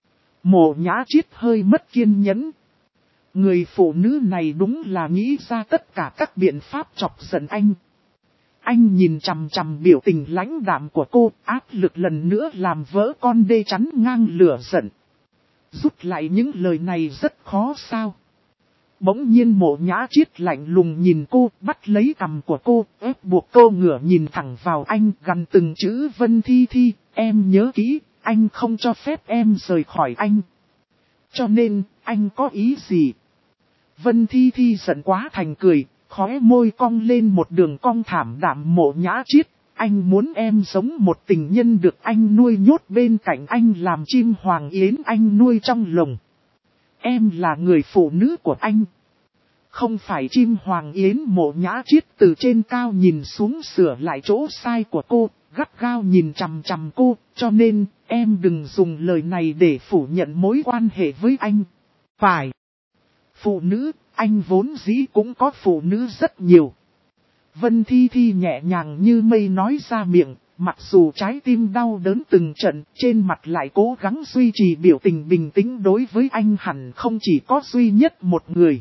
Mộ Nhã Chiết hơi mất kiên nhẫn. Người phụ nữ này đúng là nghĩ ra tất cả các biện pháp chọc giận anh. Anh nhìn chằm chằm biểu tình lãnh đạm của cô, áp lực lần nữa làm vỡ con đê chắn ngang lửa giận. Rút lại những lời này rất khó sao? Bỗng nhiên Mộ Nhã Chiết lạnh lùng nhìn cô, bắt lấy cằm của cô, ép buộc cô ngửa nhìn thẳng vào anh, gằn từng chữ Vân Thi Thi, em nhớ kỹ, anh không cho phép em rời khỏi anh. Cho nên, anh có ý gì? Vân Thi Thi giận quá thành cười, khóe môi cong lên một đường cong thảm đạm. Mộ Nhã Chiết, anh muốn em giống một tình nhân được anh nuôi nhốt bên cạnh anh làm chim hoàng yến anh nuôi trong lồng. Em là người phụ nữ của anh. Không phải chim hoàng yến. Mộ Nhã Chiết từ trên cao nhìn xuống sửa lại chỗ sai của cô, gắt gao nhìn chằm chằm cô, cho nên em đừng dùng lời này để phủ nhận mối quan hệ với anh. Phải. Phụ nữ, anh vốn dĩ cũng có phụ nữ rất nhiều. Vân Thi Thi nhẹ nhàng như mây nói ra miệng, mặc dù trái tim đau đớn từng trận, trên mặt lại cố gắng duy trì biểu tình bình tĩnh. Đối với anh hẳn không chỉ có duy nhất một người.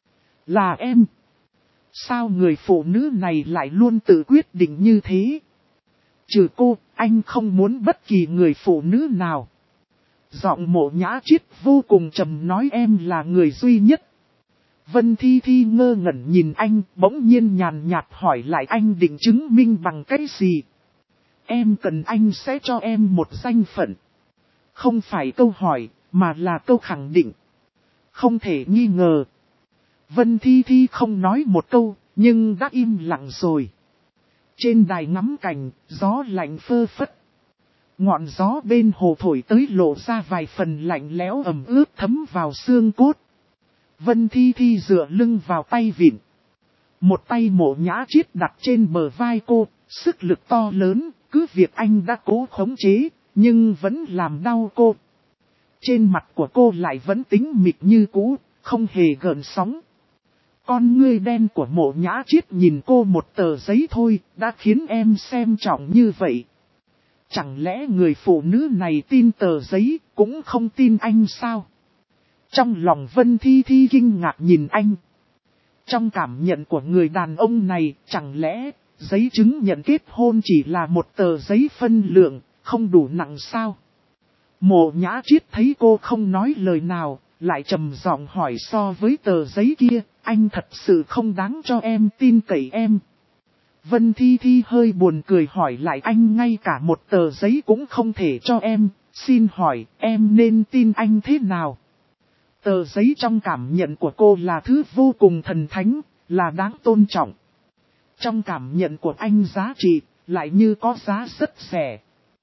Là em. Sao người phụ nữ này lại luôn tự quyết định như thế? Trừ cô, anh không muốn bất kỳ người phụ nữ nào. Giọng Mộ Nhã Chiết vô cùng trầm nói em là người duy nhất. Vân Thi Thi ngơ ngẩn nhìn anh, bỗng nhiên nhàn nhạt hỏi lại anh định chứng minh bằng cái gì? Em cần anh sẽ cho em một danh phận. Không phải câu hỏi, mà là câu khẳng định. Không thể nghi ngờ. Vân Thi Thi không nói một câu, nhưng đã im lặng rồi. Trên đài ngắm cảnh, gió lạnh phơ phất. Ngọn gió bên hồ thổi tới lộ ra vài phần lạnh lẽo ẩm ướt thấm vào xương cốt. Vân Thi Thi dựa lưng vào tay vịn. Một tay Mộ Nhã Chiết đặt trên bờ vai cô, sức lực to lớn, cứ việc anh đã cố khống chế, nhưng vẫn làm đau cô. Trên mặt của cô lại vẫn tĩnh mịch như cũ, không hề gợn sóng. Con ngươi đen của Mộ Nhã Chiết nhìn cô một tờ giấy thôi, đã khiến em xem trọng như vậy. Chẳng lẽ người phụ nữ này tin tờ giấy, cũng không tin anh sao? Trong lòng Vân Thi Thi kinh ngạc nhìn anh. Trong cảm nhận của người đàn ông này, chẳng lẽ giấy chứng nhận kết hôn chỉ là một tờ giấy phân lượng, không đủ nặng sao? Mộ Nhã Chiết thấy cô không nói lời nào, lại trầm giọng hỏi so với tờ giấy kia, anh thật sự không đáng cho em tin cậy em. Vân Thi Thi hơi buồn cười hỏi lại anh ngay cả một tờ giấy cũng không thể cho em, xin hỏi em nên tin anh thế nào? Tờ giấy trong cảm nhận của cô là thứ vô cùng thần thánh, là đáng tôn trọng. Trong cảm nhận của anh giá trị, lại như có giá rất rẻ.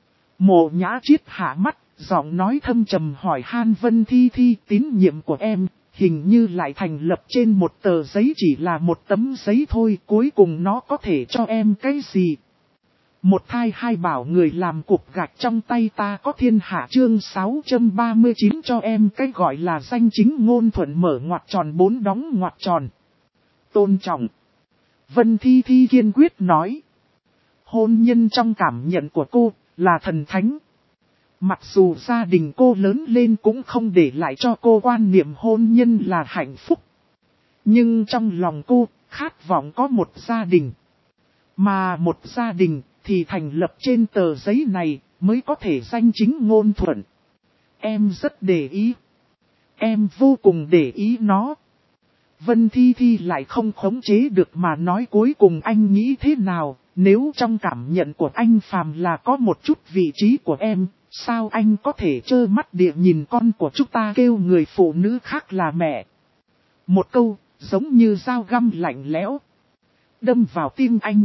Mộ Nhã Chiết hạ mắt, giọng nói thâm trầm hỏi han Vân Thi Thi tín nhiệm của em, hình như lại thành lập trên một tờ giấy chỉ là một tấm giấy thôi, cuối cùng nó có thể cho em cái gì? Một thai hai bảo người làm cục gạch trong tay ta có thiên hạ chương 639 cho em cái gọi là danh chính ngôn thuận mở ngoặc tròn 4 đóng ngoặc tròn. Tôn trọng. Vân Thi Thi kiên quyết nói. Hôn nhân trong cảm nhận của cô là thần thánh. Mặc dù gia đình cô lớn lên cũng không để lại cho cô quan niệm hôn nhân là hạnh phúc. Nhưng trong lòng cô khát vọng có một gia đình. Mà một gia đình thì thành lập trên tờ giấy này mới có thể danh chính ngôn thuận. Em rất để ý. Em vô cùng để ý nó. Vân Thi Thi lại không khống chế được mà nói cuối cùng anh nghĩ thế nào, nếu trong cảm nhận của anh phàm là có một chút vị trí của em, sao anh có thể trơ mắt địa nhìn con của chúng ta kêu người phụ nữ khác là mẹ. Một câu, giống như dao găm lạnh lẽo, đâm vào tim anh.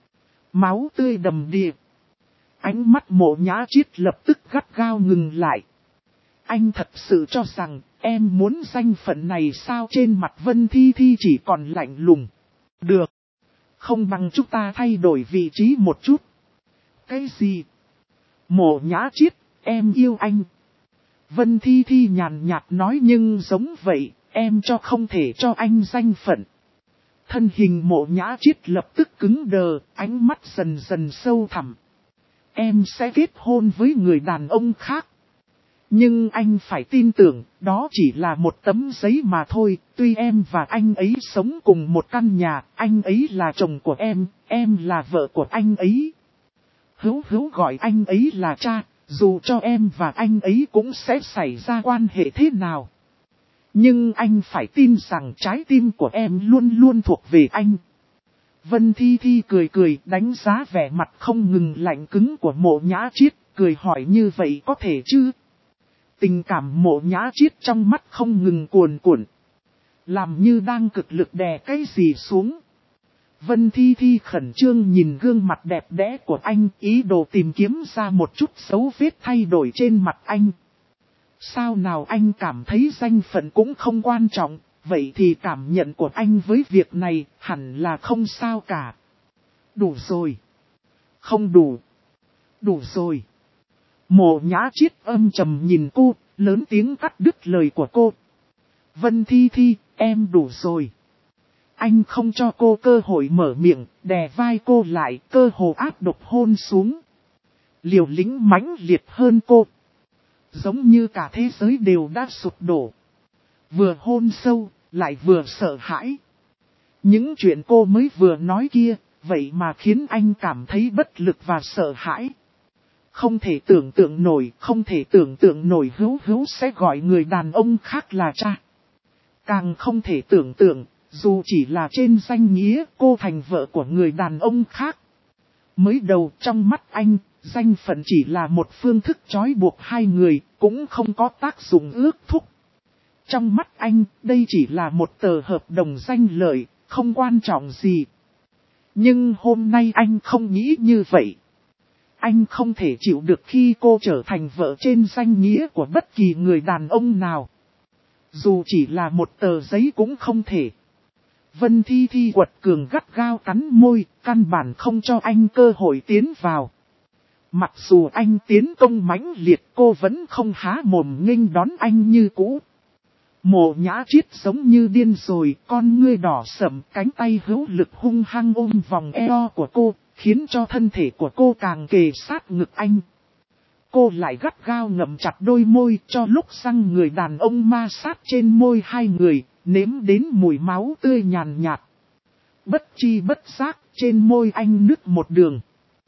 Máu tươi đầm đìa. Ánh mắt Mộ Nhã Chiết lập tức gắt gao ngừng lại. Anh thật sự cho rằng em muốn danh phận này sao? Trên mặt Vân Thi Thi chỉ còn lạnh lùng. Được. Không bằng chúng ta thay đổi vị trí một chút. Cái gì? Mộ Nhã Chiết, em yêu anh. Vân Thi Thi nhàn nhạt nói nhưng giống vậy, em cho không thể cho anh danh phận. Thân hình Mộ Nhã Chiết lập tức cứng đờ, ánh mắt dần dần sâu thẳm. Em sẽ kết hôn với người đàn ông khác. Nhưng anh phải tin tưởng, đó chỉ là một tấm giấy mà thôi, tuy em và anh ấy sống cùng một căn nhà, anh ấy là chồng của em là vợ của anh ấy. Hữu gọi anh ấy là cha, dù cho em và anh ấy cũng sẽ xảy ra quan hệ thế nào. Nhưng anh phải tin rằng trái tim của em luôn luôn thuộc về anh. Vân Thi Thi cười đánh giá vẻ mặt không ngừng lạnh cứng của Mộ Nhã Chiết, cười hỏi như vậy có thể chứ? Tình cảm Mộ Nhã Chiết trong mắt không ngừng cuồn cuộn, làm như đang cực lực đè cái gì xuống. Vân Thi Thi khẩn trương nhìn gương mặt đẹp đẽ của anh, ý đồ tìm kiếm ra một chút dấu vết thay đổi trên mặt anh. Sao nào anh cảm thấy danh phận cũng không quan trọng, vậy thì cảm nhận của anh với việc này hẳn là không sao cả. Đủ rồi. Không đủ. Đủ rồi. Mộ Nhã Chiết âm trầm nhìn cô, lớn tiếng cắt đứt lời của cô. Vân Thi Thi, em đủ rồi. Anh không cho cô cơ hội mở miệng, đè vai cô lại, cơ hồ áp độc hôn xuống. Liều lĩnh mãnh liệt hơn cô. Giống như cả thế giới đều đã sụp đổ. Vừa hôn sâu, lại vừa sợ hãi. Những chuyện cô mới vừa nói kia, vậy mà khiến anh cảm thấy bất lực và sợ hãi. Không thể tưởng tượng nổi, không thể tưởng tượng nổi Hữu Hữu sẽ gọi người đàn ông khác là cha. Càng không thể tưởng tượng, dù chỉ là trên danh nghĩa cô thành vợ của người đàn ông khác. Mới đầu trong mắt anh, danh phận chỉ là một phương thức trói buộc hai người, cũng không có tác dụng ước thúc. Trong mắt anh, đây chỉ là một tờ hợp đồng danh lợi, không quan trọng gì. Nhưng hôm nay anh không nghĩ như vậy. Anh không thể chịu được khi cô trở thành vợ trên danh nghĩa của bất kỳ người đàn ông nào. Dù chỉ là một tờ giấy cũng không thể. Vân Thi Thi quật cường gắt gao cắn môi, căn bản không cho anh cơ hội tiến vào. Mặc dù anh tiến công mãnh liệt, cô vẫn không há mồm nghênh đón anh như cũ. Mộ Nhã Triết giống như điên rồi, con ngươi đỏ sẫm, cánh tay hữu lực hung hăng ôm vòng eo của cô, khiến cho thân thể của cô càng kề sát ngực anh. Cô lại gắt gao ngậm chặt đôi môi, cho lúc răng người đàn ông ma sát trên môi hai người, nếm đến mùi máu tươi nhàn nhạt. Bất chi bất giác, trên môi anh nứt một đường.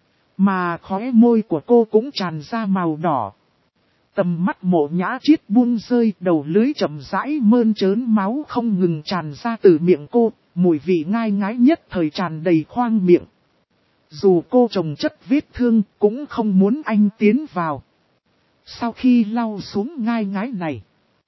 Mà khóe môi của cô cũng tràn ra màu đỏ. Tầm mắt Mộ Nhã Triết buông rơi, đầu lưỡi chậm rãi mơn trớn, máu không ngừng tràn ra từ miệng cô, mùi vị ngai ngái nhất thời tràn đầy khoang miệng. Dù cô chồng chất vết thương, cũng không muốn anh tiến vào. Sau khi lau xuống ngai ngái này,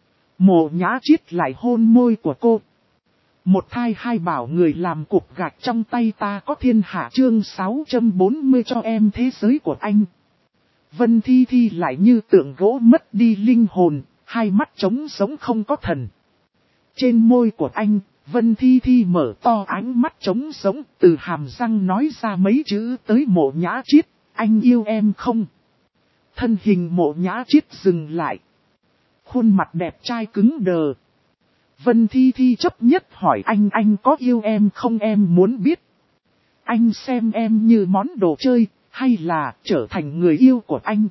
Mộ Nhã Triết lại hôn môi của cô. Một thai hai bảo người làm cục gạch trong tay ta có thiên hạ chương 640 cho em thế giới của anh. Vân Thi Thi lại như tượng gỗ mất đi linh hồn, hai mắt trống sống không có thần. Trên môi của anh, Vân Thi Thi mở to ánh mắt trống sống, từ hàm răng nói ra mấy chữ tới Mộ Nhã Triết, anh yêu em không? Thân hình Mộ Nhã Triết dừng lại. Khuôn mặt đẹp trai cứng đờ. Vân Thi Thi chấp nhất hỏi anh có yêu em không, em muốn biết. Anh xem em như món đồ chơi, hay là trở thành người yêu của anh?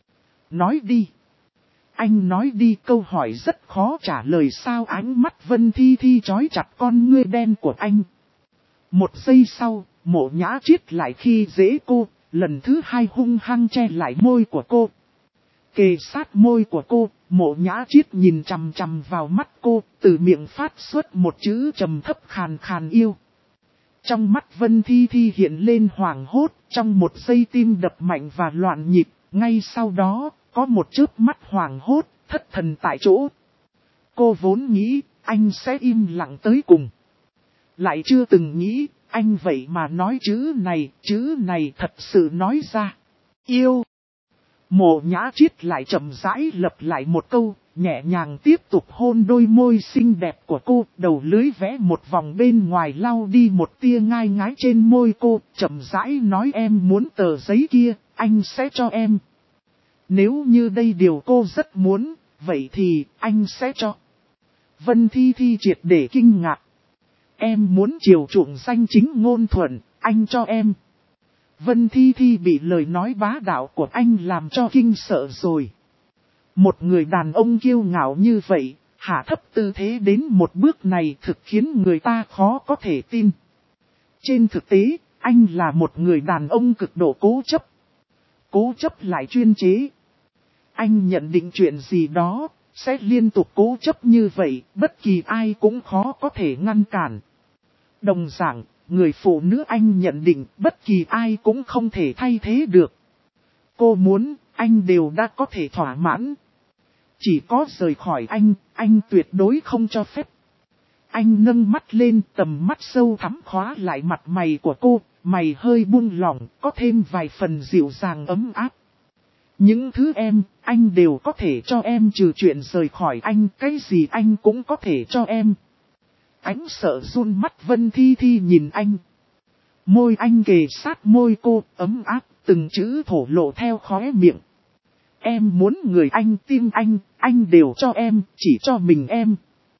Nói đi. Anh nói đi, câu hỏi rất khó trả lời sao. Ánh mắt Vân Thi Thi trói chặt con ngươi đen của anh. Một giây sau, Mộ Nhã Triết lại khi dễ cô, lần thứ hai hung hăng che lại môi của cô. Kề sát môi của cô, Mộ Nhã Triết nhìn chằm chằm vào mắt cô, từ miệng phát xuất một chữ trầm thấp khàn khàn yêu. Trong mắt Vân Thi Thi hiện lên hoảng hốt, trong một giây tim đập mạnh và loạn nhịp, ngay sau đó, có một chớp mắt hoảng hốt, thất thần tại chỗ. Cô vốn nghĩ, anh sẽ im lặng tới cùng. Lại chưa từng nghĩ, anh vậy mà nói chữ này thật sự nói ra. Yêu. Mộ Nhã Triết lại chậm rãi lặp lại một câu, nhẹ nhàng tiếp tục hôn đôi môi xinh đẹp của cô, đầu lưỡi vẽ một vòng bên ngoài lau đi một tia ngai ngái trên môi cô, chậm rãi nói em muốn tờ giấy kia, anh sẽ cho em. Nếu như đây điều cô rất muốn, vậy thì anh sẽ cho. Vân Thi Thi triệt để kinh ngạc. Em muốn chiều chuộng danh chính ngôn thuận, anh cho em. Vân Thi Thi bị lời nói bá đạo của anh làm cho kinh sợ rồi. Một người đàn ông kiêu ngạo như vậy, hạ thấp tư thế đến một bước này thực khiến người ta khó có thể tin. Trên thực tế, anh là một người đàn ông cực độ cố chấp. Cố chấp lại chuyên chế. Anh nhận định chuyện gì đó, sẽ liên tục cố chấp như vậy, bất kỳ ai cũng khó có thể ngăn cản. Đồng dạng, người phụ nữ anh nhận định bất kỳ ai cũng không thể thay thế được. Cô muốn, anh đều đã có thể thỏa mãn. Chỉ có rời khỏi anh tuyệt đối không cho phép. Anh nâng mắt lên, tầm mắt sâu thẳm khóa lại mặt mày của cô, mày hơi buông lỏng, có thêm vài phần dịu dàng ấm áp. Những thứ anh đều có thể cho em, trừ chuyện rời khỏi anh, cái gì anh cũng có thể cho em. Ánh sợ run mắt Vân Thi Thi nhìn anh. Môi anh kề sát môi cô, ấm áp, từng chữ thổ lộ theo khóe miệng. Em muốn người anh, tim anh đều cho em, chỉ cho mình em.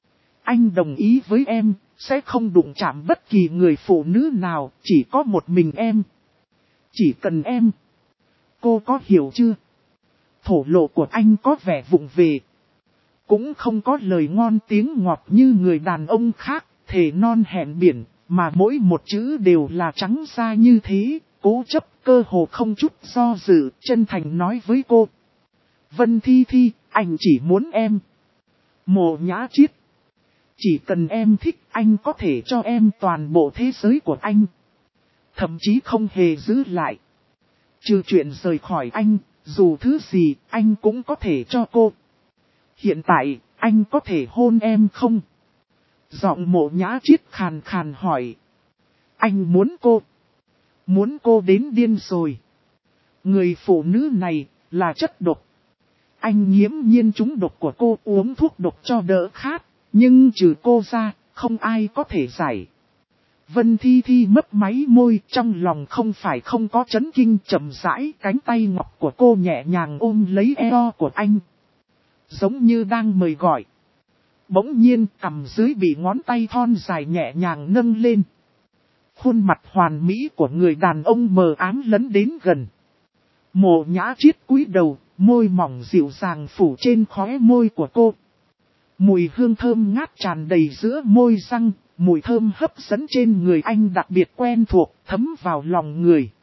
anh đồng ý với em, sẽ không đụng chạm bất kỳ người phụ nữ nào, chỉ có một mình em. Chỉ cần em. Cô có hiểu chưa? Thổ lộ của anh có vẻ vụng về. Cũng không có lời ngon tiếng ngọt như người đàn ông khác, thề non hẹn biển, mà mỗi một chữ đều là trắng ra như thế, cố chấp cơ hồ không chút do dự, chân thành nói với cô. Vân Thi Thi, anh chỉ muốn em. Mộ Nhã Chiết. Chỉ cần em thích, anh có thể cho em toàn bộ thế giới của anh. Thậm chí không hề giữ lại. Trừ chuyện rời khỏi anh, dù thứ gì, anh cũng có thể cho cô. Hiện tại, anh có thể hôn em không? Giọng Mộ Nhã Chiết khàn khàn hỏi. Anh muốn cô. Muốn cô đến điên rồi. Người phụ nữ này, là chất độc. Anh nghiễm nhiên trúng độc của cô, uống thuốc độc cho đỡ khát. Nhưng trừ cô ra, không ai có thể giải. Vân Thi Thi mấp máy môi, trong lòng không phải không có chấn kinh, chậm rãi, cánh tay ngọc của cô nhẹ nhàng ôm lấy eo của anh. Giống như đang mời gọi. Bỗng nhiên cằm dưới bị ngón tay thon dài nhẹ nhàng nâng lên. Khuôn mặt hoàn mỹ của người đàn ông mờ ám lấn đến gần. Mộ Nhã Chiết cúi đầu, môi mỏng dịu dàng phủ trên khóe môi của cô. Mùi hương thơm ngát tràn đầy giữa môi răng, mùi thơm hấp dẫn trên người anh đặc biệt quen thuộc, thấm vào lòng người.